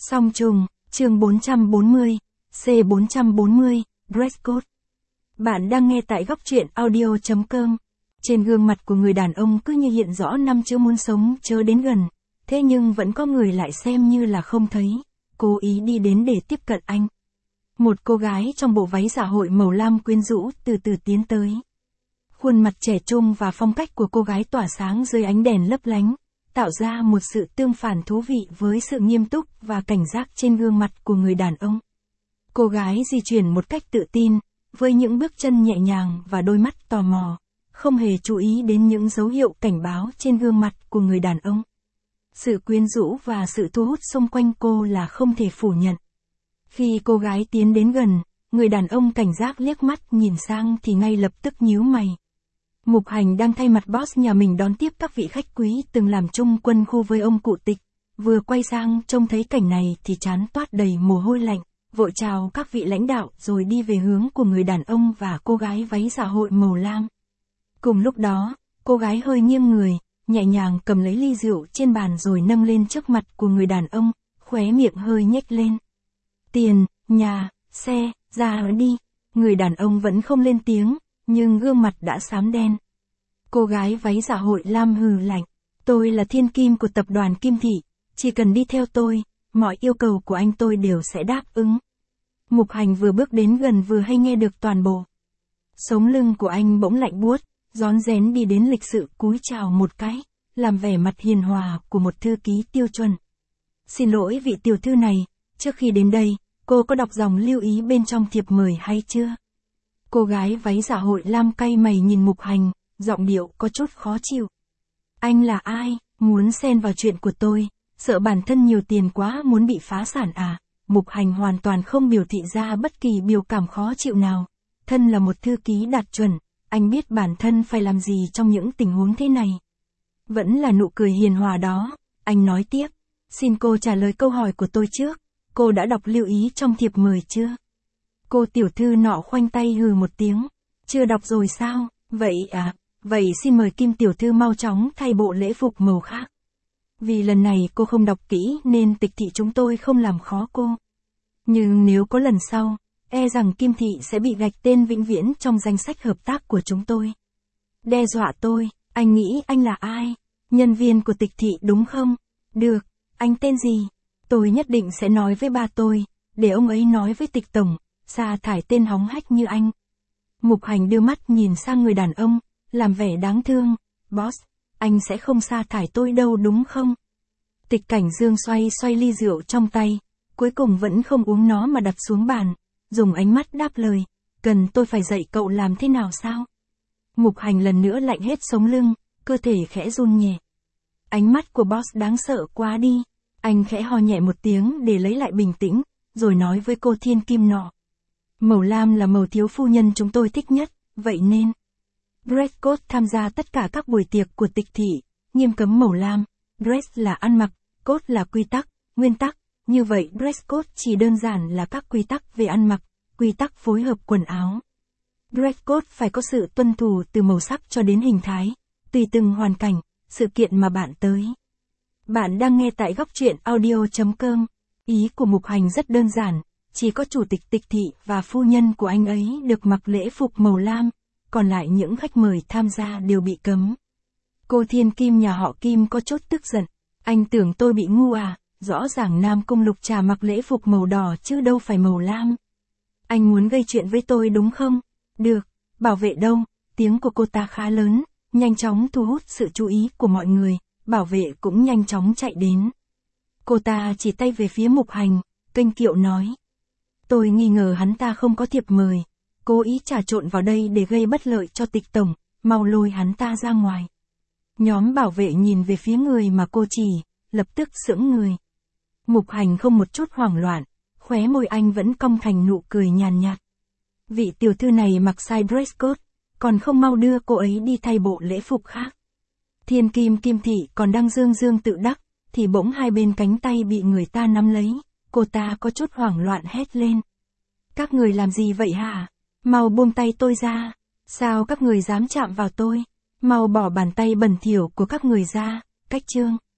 Song trùng, chương 440, C440, Dress Code. Bạn đang nghe tại góc truyện audio.com. Trên gương mặt của người đàn ông cứ như hiện rõ 5 chữ muốn sống chớ đến gần, thế nhưng vẫn có người lại xem như là không thấy, cố ý đi đến để tiếp cận anh. Một cô gái trong bộ váy dạ hội màu lam quyến rũ từ từ tiến tới. Khuôn mặt trẻ trung và phong cách của cô gái tỏa sáng dưới ánh đèn lấp lánh, tạo ra một sự tương phản thú vị với sự nghiêm túc và cảnh giác trên gương mặt của người đàn ông. Cô gái di chuyển một cách tự tin, với những bước chân nhẹ nhàng và đôi mắt tò mò, không hề chú ý đến những dấu hiệu cảnh báo trên gương mặt của người đàn ông. Sự quyến rũ và sự thu hút xung quanh cô là không thể phủ nhận. Khi cô gái tiến đến gần, người đàn ông cảnh giác liếc mắt nhìn sang thì ngay lập tức nhíu mày. Mục Hành đang thay mặt boss nhà mình đón tiếp các vị khách quý từng làm chung quân khu với ông cụ Tịch, vừa quay sang trông thấy cảnh này thì trán toát đầy mồ hôi lạnh, vội chào các vị lãnh đạo rồi đi về hướng của người đàn ông và cô gái váy dạ hội màu lam. Cùng lúc đó, cô gái hơi nghiêng người, nhẹ nhàng cầm lấy ly rượu trên bàn rồi nâng lên trước mặt của người đàn ông, khóe miệng hơi nhếch lên. Tiền, nhà, xe, ra đi. Người đàn ông vẫn không lên tiếng, nhưng gương mặt đã xám đen. Cô gái váy dạ hội lam hừ lạnh. Tôi là thiên kim của tập đoàn Kim Thị, chỉ cần đi theo tôi, mọi yêu cầu của anh tôi đều sẽ đáp ứng. Mục Hành vừa bước đến gần vừa hay nghe được toàn bộ. Sống lưng của anh bỗng lạnh buốt, rón rén đi đến lịch sự cúi chào một cái, làm vẻ mặt hiền hòa của một thư ký tiêu chuẩn. Xin lỗi vị tiểu thư này, trước khi đến đây, cô có đọc dòng lưu ý bên trong thiệp mời hay chưa? Cô gái váy dạ hội lam cay mày nhìn Mục Hành, giọng điệu có chút khó chịu. Anh là ai, muốn xen vào chuyện của tôi, sợ bản thân nhiều tiền quá muốn bị phá sản à? Mục Hành hoàn toàn không biểu thị ra bất kỳ biểu cảm khó chịu nào. Thân là một thư ký đạt chuẩn, anh biết bản thân phải làm gì trong những tình huống thế này. Vẫn là nụ cười hiền hòa đó, anh nói tiếp. Xin cô trả lời câu hỏi của tôi trước, cô đã đọc lưu ý trong thiệp mời chưa? Cô tiểu thư nọ khoanh tay hừ một tiếng. Chưa đọc rồi sao? Vậy à, vậy xin mời Kim tiểu thư mau chóng thay bộ lễ phục màu khác. Vì lần này cô không đọc kỹ nên Tịch thị chúng tôi không làm khó cô. Nhưng nếu có lần sau, e rằng Kim thị sẽ bị gạch tên vĩnh viễn trong danh sách hợp tác của chúng tôi. Đe dọa tôi, anh nghĩ anh là ai? Nhân viên của Tịch thị đúng không? Được, anh tên gì? Tôi nhất định sẽ nói với ba tôi, để ông ấy nói với Tịch tổng, sa thải tên hóng hách như anh. Mục Hành đưa mắt nhìn sang người đàn ông, làm vẻ đáng thương. Boss, anh sẽ không sa thải tôi đâu đúng không? Tịch Cảnh Dương xoay ly rượu trong tay, cuối cùng vẫn không uống nó mà đặt xuống bàn, dùng ánh mắt đáp lời, cần tôi phải dạy cậu làm thế nào sao? Mục Hành lần nữa lạnh hết sống lưng, cơ thể khẽ run nhẹ. Ánh mắt của boss đáng sợ quá đi. Anh khẽ ho nhẹ một tiếng để lấy lại bình tĩnh, rồi nói với cô thiên kim nọ. Màu lam là màu thiếu phu nhân chúng tôi thích nhất, vậy nên dress code tham gia tất cả các buổi tiệc của Tịch thị, nghiêm cấm màu lam. Dress là ăn mặc, code là quy tắc, nguyên tắc. Như vậy dress code chỉ đơn giản là các quy tắc về ăn mặc, quy tắc phối hợp quần áo. Dress code phải có sự tuân thủ từ màu sắc cho đến hình thái, tùy từng hoàn cảnh, sự kiện mà bạn tới. Bạn đang nghe tại góc truyện audio.com. Ý của Mục Hành rất đơn giản, chỉ có chủ tịch Tịch thị và phu nhân của anh ấy được mặc lễ phục màu lam, còn lại những khách mời tham gia đều bị cấm. Cô thiên kim nhà họ Kim có chút tức giận. Anh tưởng tôi bị ngu à, rõ ràng Nam Cung Lục Trà mặc lễ phục màu đỏ chứ đâu phải màu lam. Anh muốn gây chuyện với tôi đúng không? Được, bảo vệ đâu? Tiếng của cô ta khá lớn, nhanh chóng thu hút sự chú ý của mọi người, bảo vệ cũng nhanh chóng chạy đến. Cô ta chỉ tay về phía Mục Hành, kênh kiệu nói. Tôi nghi ngờ hắn ta không có thiệp mời, cố ý trà trộn vào đây để gây bất lợi cho Tịch tổng, mau lôi hắn ta ra ngoài. Nhóm bảo vệ nhìn về phía người mà cô chỉ, lập tức sững người. Mục Hành không một chút hoảng loạn, khóe môi anh vẫn cong thành nụ cười nhàn nhạt. Vị tiểu thư này mặc sai dress code, còn không mau đưa cô ấy đi thay bộ lễ phục khác. Thiên kim Kim thị còn đang dương tự đắc, thì bỗng hai bên cánh tay bị người ta nắm lấy, cô ta có chút hoảng loạn hét lên. Các người làm gì vậy hả? Mau buông tay tôi ra. Sao các người dám chạm vào tôi? Mau bỏ bàn tay bẩn thỉu của các người ra, cách chương.